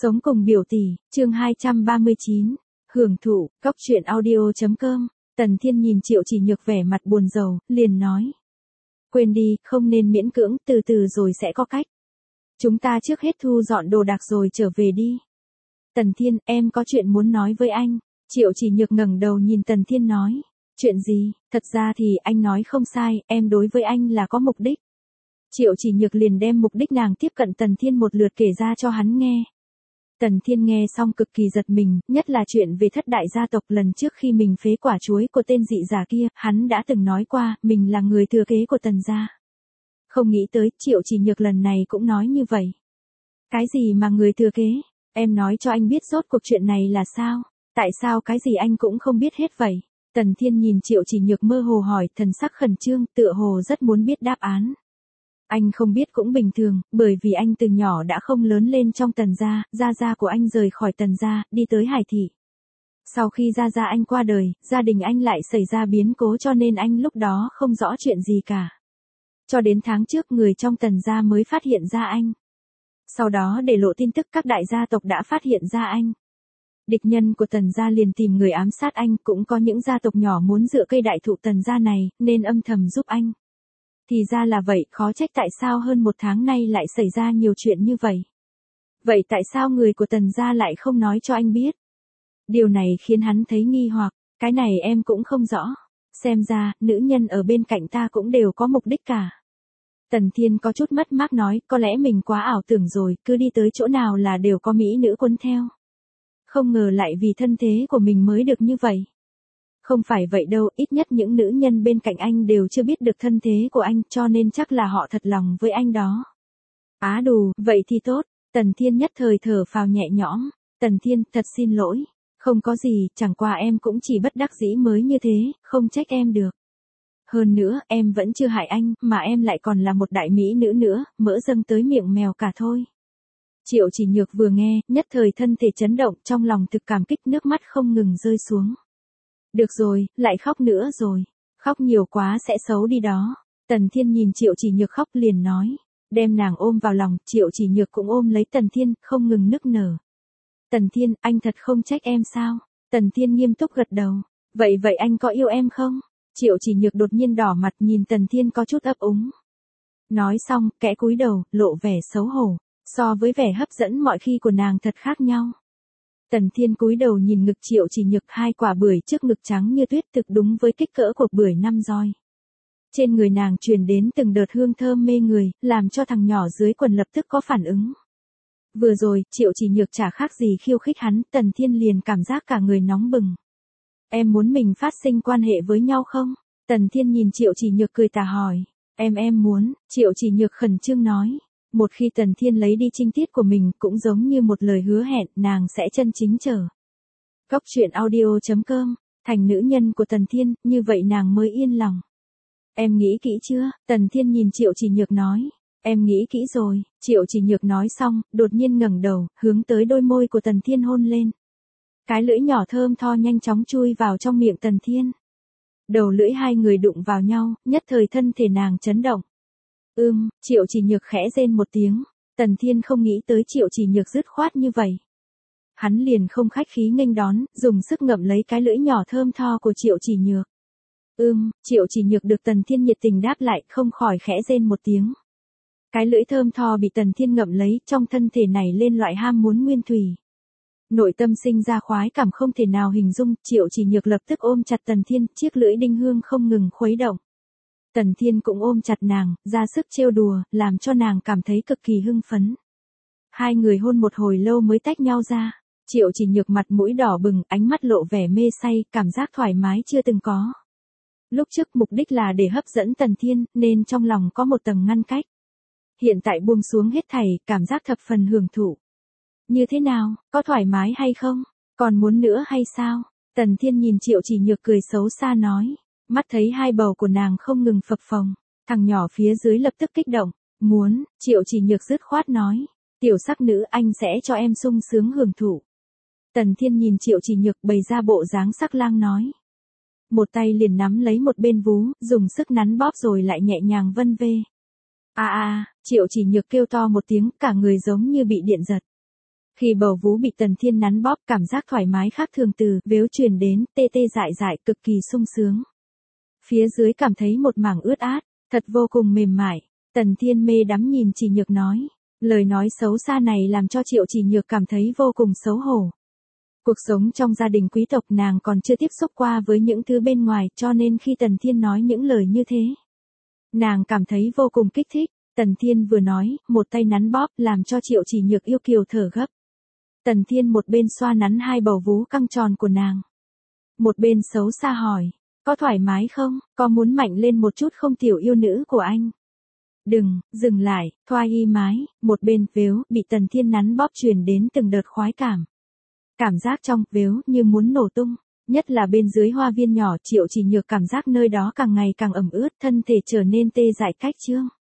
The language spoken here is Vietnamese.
Sống cùng biểu tỷ, chương 239. Hưởng thụ, góc truyện audio.com. Tần Thiên nhìn Triệu Chỉ Nhược vẻ mặt buồn rầu, liền nói. Quên đi, không nên miễn cưỡng, từ từ rồi sẽ có cách. Chúng ta trước hết thu dọn đồ đạc rồi trở về đi. Tần Thiên, em có chuyện muốn nói với anh. Triệu Chỉ Nhược ngẩng đầu nhìn Tần Thiên nói. Chuyện gì, thật ra thì anh nói không sai, em đối với anh là có mục đích. Triệu Chỉ Nhược liền đem mục đích nàng tiếp cận Tần Thiên một lượt kể ra cho hắn nghe. Tần Thiên nghe xong cực kỳ giật mình, nhất là chuyện về thất đại gia tộc lần trước khi mình phế quả chuối của tên dị giả kia, hắn đã từng nói qua, mình là người thừa kế của Tần gia. Không nghĩ tới, Triệu Chỉ Nhược lần này cũng nói như vậy. Cái gì mà người thừa kế? Em nói cho anh biết rốt cuộc chuyện này là sao? Tại sao cái gì anh cũng không biết hết vậy? Tần Thiên nhìn Triệu Chỉ Nhược mơ hồ hỏi, thần sắc khẩn trương, tựa hồ rất muốn biết đáp án. Anh không biết cũng bình thường, bởi vì anh từ nhỏ đã không lớn lên trong Tần gia, gia của anh rời khỏi Tần gia, đi tới Hải Thị. Sau khi gia anh qua đời, gia đình anh lại xảy ra biến cố cho nên anh lúc đó không rõ chuyện gì cả. Cho đến tháng trước người trong Tần gia mới phát hiện ra anh. Sau đó để lộ tin tức các đại gia tộc đã phát hiện ra anh. Địch nhân của Tần gia liền tìm người ám sát anh, cũng có những gia tộc nhỏ muốn dựa cây đại thụ Tần gia này, nên âm thầm giúp anh. Thì ra là vậy, khó trách tại sao hơn một tháng nay lại xảy ra nhiều chuyện như vậy. Vậy tại sao người của Tần gia lại không nói cho anh biết? Điều này khiến hắn thấy nghi hoặc, cái này em cũng không rõ. Xem ra, nữ nhân ở bên cạnh ta cũng đều có mục đích cả. Tần Thiên có chút mất mát nói, có lẽ mình quá ảo tưởng rồi, cứ đi tới chỗ nào là đều có mỹ nữ cuốn theo. Không ngờ lại vì thân thế của mình mới được như vậy. Không phải vậy đâu, ít nhất những nữ nhân bên cạnh anh đều chưa biết được thân thế của anh, cho nên chắc là họ thật lòng với anh đó. Á đù, vậy thì tốt. Tần Thiên nhất thời thở phào nhẹ nhõm. Tần Thiên, thật xin lỗi. Không có gì, chẳng qua em cũng chỉ bất đắc dĩ mới như thế, không trách em được. Hơn nữa, em vẫn chưa hại anh, mà em lại còn là một đại mỹ nữ nữa, mỡ dâng tới miệng mèo cả thôi. Triệu Chỉ Nhược vừa nghe, nhất thời thân thể chấn động, trong lòng thực cảm kích, nước mắt không ngừng rơi xuống. Được rồi, lại khóc nữa rồi. Khóc nhiều quá sẽ xấu đi đó. Tần Thiên nhìn Triệu Chỉ Nhược khóc liền nói. Đem nàng ôm vào lòng, Triệu Chỉ Nhược cũng ôm lấy Tần Thiên, không ngừng nức nở. Tần Thiên, anh thật không trách em sao? Tần Thiên nghiêm túc gật đầu. Vậy anh có yêu em không? Triệu Chỉ Nhược đột nhiên đỏ mặt nhìn Tần Thiên có chút ấp úng. Nói xong, kẽ cúi đầu, lộ vẻ xấu hổ. So với vẻ hấp dẫn mọi khi của nàng thật khác nhau. Tần Thiên cúi đầu nhìn ngực Triệu Chỉ Nhược, hai quả bưởi trước ngực trắng như tuyết thực đúng với kích cỡ của bưởi 5 roi. Trên người nàng truyền đến từng đợt hương thơm mê người, làm cho thằng nhỏ dưới quần lập tức có phản ứng. Vừa rồi, Triệu Chỉ Nhược chả khác gì khiêu khích hắn, Tần Thiên liền cảm giác cả người nóng bừng. Em muốn mình phát sinh quan hệ với nhau không? Tần Thiên nhìn Triệu Chỉ Nhược cười tà hỏi. Em muốn, Triệu Chỉ Nhược khẩn trương nói. Một khi Tần Thiên lấy đi trinh tiết của mình cũng giống như một lời hứa hẹn, nàng sẽ chân chính trở. Góc truyện audio.com, thành nữ nhân của Tần Thiên, như vậy nàng mới yên lòng. Em nghĩ kỹ chưa? Tần Thiên nhìn Triệu Chỉ Nhược nói. Em nghĩ kỹ rồi. Triệu Chỉ Nhược nói xong, đột nhiên ngẩng đầu, hướng tới đôi môi của Tần Thiên hôn lên. Cái lưỡi nhỏ thơm tho nhanh chóng chui vào trong miệng Tần Thiên. Đầu lưỡi hai người đụng vào nhau, nhất thời thân thể nàng chấn động. Triệu Chỉ Nhược khẽ rên một tiếng. Tần Thiên không nghĩ tới Triệu Chỉ Nhược dứt khoát như vậy. Hắn liền không khách khí nghênh đón, dùng sức ngậm lấy cái lưỡi nhỏ thơm tho của Triệu Chỉ Nhược. Triệu Chỉ Nhược được Tần Thiên nhiệt tình đáp lại, không khỏi khẽ rên một tiếng. Cái lưỡi thơm tho bị Tần Thiên ngậm lấy, trong thân thể này lên loại ham muốn nguyên thủy. Nội tâm sinh ra khoái cảm không thể nào hình dung, Triệu Chỉ Nhược lập tức ôm chặt Tần Thiên, chiếc lưỡi đinh hương không ngừng khuấy động. Tần Thiên cũng ôm chặt nàng, ra sức trêu đùa, làm cho nàng cảm thấy cực kỳ hưng phấn. Hai người hôn một hồi lâu mới tách nhau ra. Triệu Chỉ Nhược mặt mũi đỏ bừng, ánh mắt lộ vẻ mê say, cảm giác thoải mái chưa từng có. Lúc trước mục đích là để hấp dẫn Tần Thiên, nên trong lòng có một tầng ngăn cách. Hiện tại buông xuống hết thảy, cảm giác thập phần hưởng thụ. Như thế nào, có thoải mái hay không? Còn muốn nữa hay sao? Tần Thiên nhìn Triệu Chỉ Nhược cười xấu xa nói. Mắt thấy hai bầu của nàng không ngừng phập phồng. Thằng nhỏ phía dưới lập tức kích động. Muốn, Triệu Chỉ Nhược dứt khoát nói. Tiểu sắc nữ, anh sẽ cho em sung sướng hưởng thụ. Tần Thiên nhìn Triệu Chỉ Nhược bày ra bộ dáng sắc lang nói. Một tay liền nắm lấy một bên vú, dùng sức nắn bóp rồi lại nhẹ nhàng vân vê. Triệu Chỉ Nhược kêu to một tiếng, cả người giống như bị điện giật. Khi bầu vú bị Tần Thiên nắn bóp, cảm giác thoải mái khác thường từ vếu truyền đến, tê tê dại dại, cực kỳ sung sướng. Phía dưới cảm thấy một mảng ướt át, thật vô cùng mềm mại. Tần Thiên mê đắm nhìn Chỉ Nhược nói. Lời nói xấu xa này làm cho Triệu Chỉ Nhược cảm thấy vô cùng xấu hổ. Cuộc sống trong gia đình quý tộc nàng còn chưa tiếp xúc qua với những thứ bên ngoài, cho nên khi Tần Thiên nói những lời như thế, nàng cảm thấy vô cùng kích thích. Tần Thiên vừa nói, một tay nắn bóp làm cho Triệu Chỉ Nhược yêu kiều thở gấp. Tần Thiên một bên xoa nắn hai bầu vú căng tròn của nàng, một bên xấu xa hỏi, có thoải mái không, có muốn mạnh lên một chút không tiểu yêu nữ của anh? Đừng, dừng lại, thoa y mái, một bên vếu bị Tần Thiên nắn bóp truyền đến từng đợt khoái cảm. Cảm giác trong vếu như muốn nổ tung, nhất là bên dưới hoa viên nhỏ. Triệu Chỉ Nhược cảm giác nơi đó càng ngày càng ẩm ướt, thân thể trở nên tê dại cách chương.